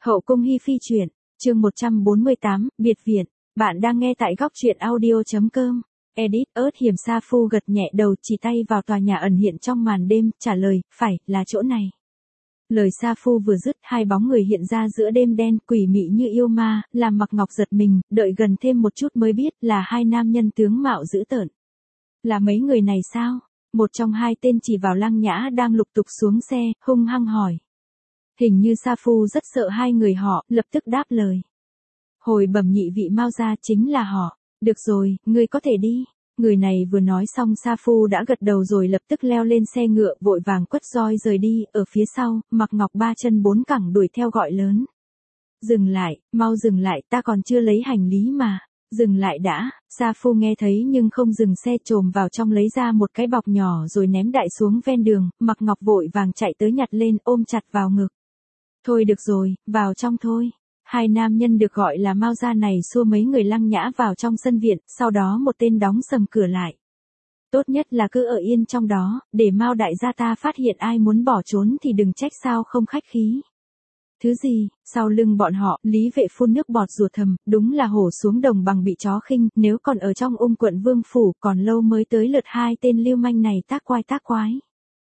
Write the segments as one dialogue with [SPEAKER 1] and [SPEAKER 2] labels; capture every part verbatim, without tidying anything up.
[SPEAKER 1] Hậu cung hi phi truyện, chương một trăm bốn mươi tám, biệt viện. Bạn đang nghe tại góc truyện audio chấm com. Edit, ớt hiểm sa phu gật nhẹ đầu, chỉ tay vào tòa nhà ẩn hiện trong màn đêm, trả lời, phải, là chỗ này. Lời sa phu vừa dứt, hai bóng người hiện ra giữa đêm đen, quỷ mị như yêu ma, làm Mặc Ngọc giật mình, đợi gần thêm một chút mới biết là hai nam nhân tướng mạo dữ tợn. Là mấy người này sao? Một trong hai tên chỉ vào Lăng Nhã đang lục tục xuống xe, hung hăng hỏi. Hình như sa phu rất sợ hai người họ, lập tức đáp lời. Hồi bẩm nhị vị Mao gia chính là họ. Được rồi, ngươi có thể đi. Người này vừa nói xong sa phu đã gật đầu rồi lập tức leo lên xe ngựa, vội vàng quất roi rời đi. Ở phía sau, Mặc Ngọc ba chân bốn cẳng đuổi theo gọi lớn. Dừng lại, mau dừng lại, ta còn chưa lấy hành lý mà. Dừng lại đã. Sa phu nghe thấy nhưng không dừng xe, trồm vào trong lấy ra một cái bọc nhỏ rồi ném đại xuống ven đường. Mặc Ngọc vội vàng chạy tới nhặt lên, ôm chặt vào ngực. Thôi được rồi, vào trong thôi. Hai nam nhân được gọi là Mao gia này xua mấy người Lăng Nhã vào trong sân viện, sau đó một tên đóng sầm cửa lại. Tốt nhất là cứ ở yên trong đó, để Mao đại gia ta phát hiện ai muốn bỏ trốn thì đừng trách sao không khách khí. Thứ gì? Sau lưng bọn họ, Lý Vệ phun nước bọt rủa thầm, đúng là hổ xuống đồng bằng bị chó khinh, nếu còn ở trong Ung quận Vương phủ, còn lâu mới tới lượt hai tên lưu manh này tác quái tác quái.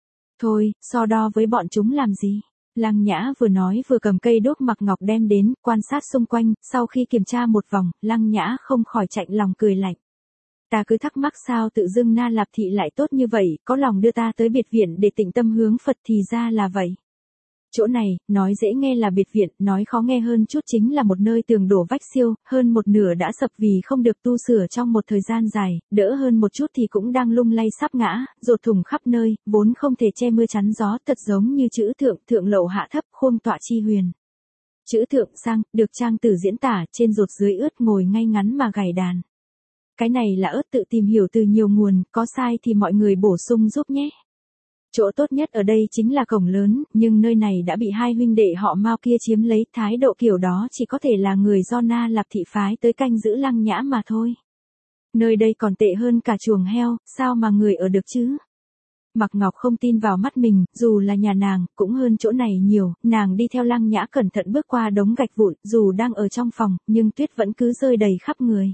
[SPEAKER 1] Thôi, so đo với bọn chúng làm gì? Lăng Nhã vừa nói vừa cầm cây đuốc Mặc Ngọc đem đến, quan sát xung quanh, sau khi kiểm tra một vòng, Lăng Nhã không khỏi chạnh lòng cười lạnh. Ta cứ thắc mắc sao tự dưng Na Lạp thị lại tốt như vậy, có lòng đưa ta tới biệt viện để tịnh tâm hướng Phật thì ra là vậy. Chỗ này, nói dễ nghe là biệt viện, nói khó nghe hơn chút chính là một nơi tường đổ vách siêu, hơn một nửa đã sập vì không được tu sửa trong một thời gian dài, đỡ hơn một chút thì cũng đang lung lay sắp ngã, dột thùng khắp nơi, vốn không thể che mưa chắn gió, thật giống như chữ thượng, thượng lậu hạ thấp, khuông tọa chi huyền. Chữ thượng sang, được trang tử diễn tả, trên dột dưới ướt ngồi ngay ngắn mà gảy đàn. Cái này là ớt tự tìm hiểu từ nhiều nguồn, có sai thì mọi người bổ sung giúp nhé. Chỗ tốt nhất ở đây chính là cổng lớn, nhưng nơi này đã bị hai huynh đệ họ Mao kia chiếm lấy, thái độ kiểu đó chỉ có thể là người do Na Lạp thị phái tới canh giữ Lăng Nhã mà thôi. Nơi đây còn tệ hơn cả chuồng heo, sao mà người ở được chứ? Mặc Ngọc không tin vào mắt mình, dù là nhà nàng, cũng hơn chỗ này nhiều, nàng đi theo Lăng Nhã cẩn thận bước qua đống gạch vụn, dù đang ở trong phòng, nhưng tuyết vẫn cứ rơi đầy khắp người.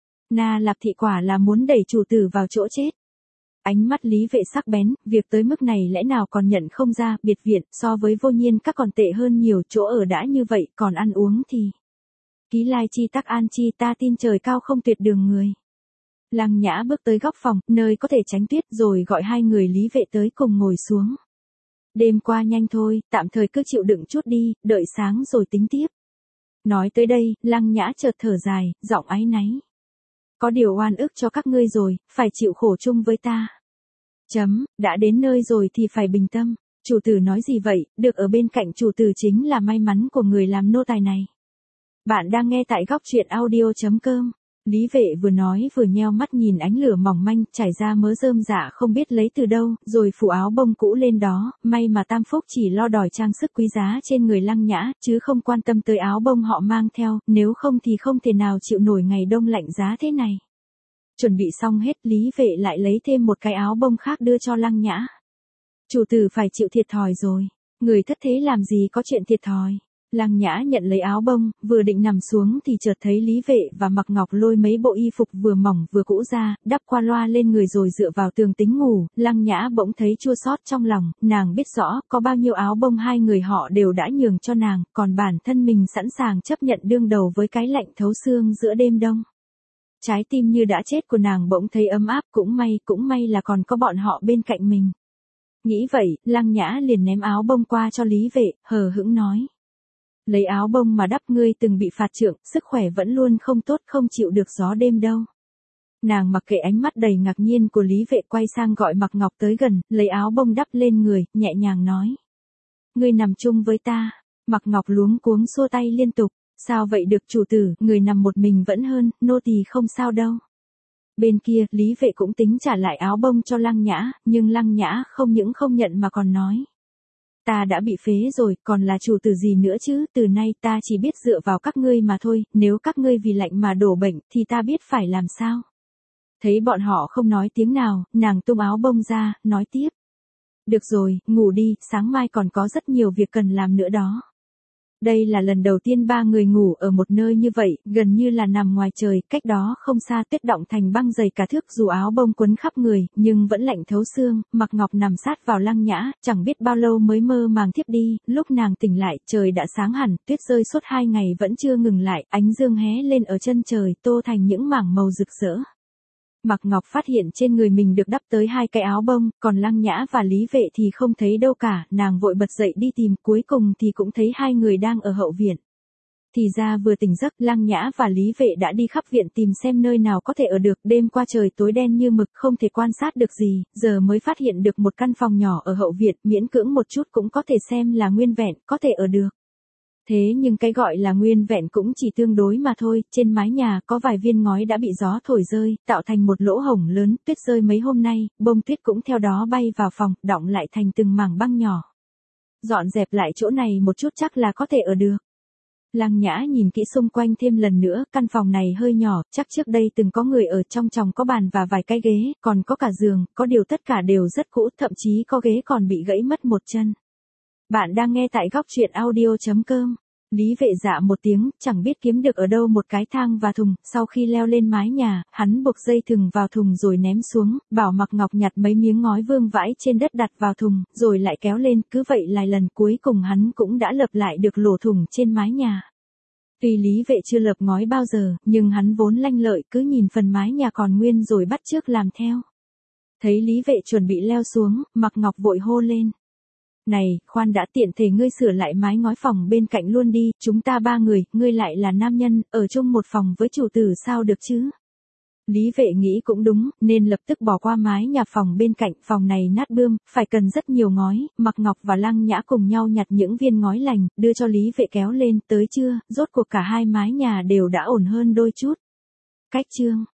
[SPEAKER 1] Na Lạp thị quả là muốn đẩy chủ tử vào chỗ chết. Ánh mắt Lý Vệ sắc bén, việc tới mức này lẽ nào còn nhận không ra, biệt viện, so với Vô Nhiên các còn tệ hơn nhiều, chỗ ở đã như vậy, còn ăn uống thì. Ký lai chi tắc an chi, ta tin trời cao không tuyệt đường người. Lăng Nhã bước tới góc phòng, nơi có thể tránh tuyết, rồi gọi hai người Lý Vệ tới cùng ngồi xuống. Đêm qua nhanh thôi, tạm thời cứ chịu đựng chút đi, đợi sáng rồi tính tiếp. Nói tới đây, Lăng Nhã chợt thở dài, giọng áy náy. Có điều oan ức cho các ngươi rồi, phải chịu khổ chung với ta. Chấm, đã đến nơi rồi thì phải bình tâm. Chủ tử nói gì vậy, được ở bên cạnh chủ tử chính là may mắn của người làm nô tài này. Bạn đang nghe tại góc truyện audio chấm com. Lý Vệ vừa nói vừa nheo mắt nhìn ánh lửa mỏng manh, trải ra mớ rơm dạ không biết lấy từ đâu, rồi phủ áo bông cũ lên đó, may mà Tam Phúc chỉ lo đòi trang sức quý giá trên người Lăng Nhã, chứ không quan tâm tới áo bông họ mang theo, nếu không thì không thể nào chịu nổi ngày đông lạnh giá thế này. Chuẩn bị xong hết, Lý Vệ lại lấy thêm một cái áo bông khác đưa cho Lăng Nhã. Chủ tử phải chịu thiệt thòi rồi, người thất thế làm gì có chuyện thiệt thòi. Lăng Nhã nhận lấy áo bông, vừa định nằm xuống thì chợt thấy Lý Vệ và Mặc Ngọc lôi mấy bộ y phục vừa mỏng vừa cũ ra, đắp qua loa lên người rồi dựa vào tường tính ngủ. Lăng Nhã bỗng thấy chua xót trong lòng, nàng biết rõ có bao nhiêu áo bông hai người họ đều đã nhường cho nàng, còn bản thân mình sẵn sàng chấp nhận đương đầu với cái lạnh thấu xương giữa đêm đông. Trái tim như đã chết của nàng bỗng thấy ấm áp, cũng may, cũng may là còn có bọn họ bên cạnh mình. Nghĩ vậy, Lăng Nhã liền ném áo bông qua cho Lý Vệ, hờ hững nói. Lấy áo bông mà đắp, ngươi từng bị phạt trượng, sức khỏe vẫn luôn không tốt, không chịu được gió đêm đâu. Nàng mặc kệ ánh mắt đầy ngạc nhiên của Lý Vệ, quay sang gọi Mặc Ngọc tới gần, lấy áo bông đắp lên người, nhẹ nhàng nói. Ngươi nằm chung với ta. Mặc Ngọc luống cuống xua tay liên tục. Sao vậy được chủ tử, người nằm một mình vẫn hơn, nô tỳ không sao đâu. Bên kia, Lý Vệ cũng tính trả lại áo bông cho Lăng Nhã, nhưng Lăng Nhã không những không nhận mà còn nói. Ta đã bị phế rồi, còn là chủ tử gì nữa chứ, từ nay ta chỉ biết dựa vào các ngươi mà thôi, nếu các ngươi vì lạnh mà đổ bệnh, thì ta biết phải làm sao. Thấy bọn họ không nói tiếng nào, nàng tung áo bông ra, nói tiếp. Được rồi, ngủ đi, sáng mai còn có rất nhiều việc cần làm nữa đó. Đây là lần đầu tiên ba người ngủ ở một nơi như vậy, gần như là nằm ngoài trời, cách đó không xa tuyết đọng thành băng dày cả thước, dù áo bông quấn khắp người, nhưng vẫn lạnh thấu xương. Mặc Ngọc nằm sát vào Lăng Nhã, chẳng biết bao lâu mới mơ màng thiếp đi, lúc nàng tỉnh lại, trời đã sáng hẳn, tuyết rơi suốt hai ngày vẫn chưa ngừng lại, ánh dương hé lên ở chân trời, tô thành những mảng màu rực rỡ. Mạc Ngọc phát hiện trên người mình được đắp tới hai cái áo bông, còn Lăng Nhã và Lý Vệ thì không thấy đâu cả, nàng vội bật dậy đi tìm, cuối cùng thì cũng thấy hai người đang ở hậu viện. Thì ra vừa tỉnh giấc, Lăng Nhã và Lý Vệ đã đi khắp viện tìm xem nơi nào có thể ở được, đêm qua trời tối đen như mực, không thể quan sát được gì, giờ mới phát hiện được một căn phòng nhỏ ở hậu viện, miễn cưỡng một chút cũng có thể xem là nguyên vẹn, có thể ở được. Thế nhưng cái gọi là nguyên vẹn cũng chỉ tương đối mà thôi, trên mái nhà có vài viên ngói đã bị gió thổi rơi, tạo thành một lỗ hổng lớn, tuyết rơi mấy hôm nay, bông tuyết cũng theo đó bay vào phòng, đọng lại thành từng mảng băng nhỏ. Dọn dẹp lại chỗ này một chút chắc là có thể ở được. Lăng Nhã nhìn kỹ xung quanh thêm lần nữa, căn phòng này hơi nhỏ, chắc trước đây từng có người ở, trong phòng có bàn và vài cái ghế, còn có cả giường, có điều tất cả đều rất cũ, thậm chí có ghế còn bị gãy mất một chân. Bạn đang nghe tại góc truyện audio chấm com. Lý Vệ dạ một tiếng, chẳng biết kiếm được ở đâu một cái thang và thùng, sau khi leo lên mái nhà, hắn buộc dây thừng vào thùng rồi ném xuống, bảo Mạc Ngọc nhặt mấy miếng ngói vương vãi trên đất đặt vào thùng, rồi lại kéo lên, cứ vậy vài lần cuối cùng hắn cũng đã lợp lại được lỗ thủng trên mái nhà. Tuy Lý Vệ chưa lợp ngói bao giờ, nhưng hắn vốn lanh lợi, cứ nhìn phần mái nhà còn nguyên rồi bắt chước làm theo. Thấy Lý Vệ chuẩn bị leo xuống, Mạc Ngọc vội hô lên. Này, khoan đã, tiện thể ngươi sửa lại mái ngói phòng bên cạnh luôn đi, chúng ta ba người, ngươi lại là nam nhân, ở chung một phòng với chủ tử sao được chứ? Lý Vệ nghĩ cũng đúng, nên lập tức bỏ qua mái nhà phòng bên cạnh, phòng này nát bươm, phải cần rất nhiều ngói, Mạc Ngọc và Lăng Nhã cùng nhau nhặt những viên ngói lành, đưa cho Lý Vệ kéo lên, tới trưa, rốt cuộc cả hai mái nhà đều đã ổn hơn đôi chút. Cách chương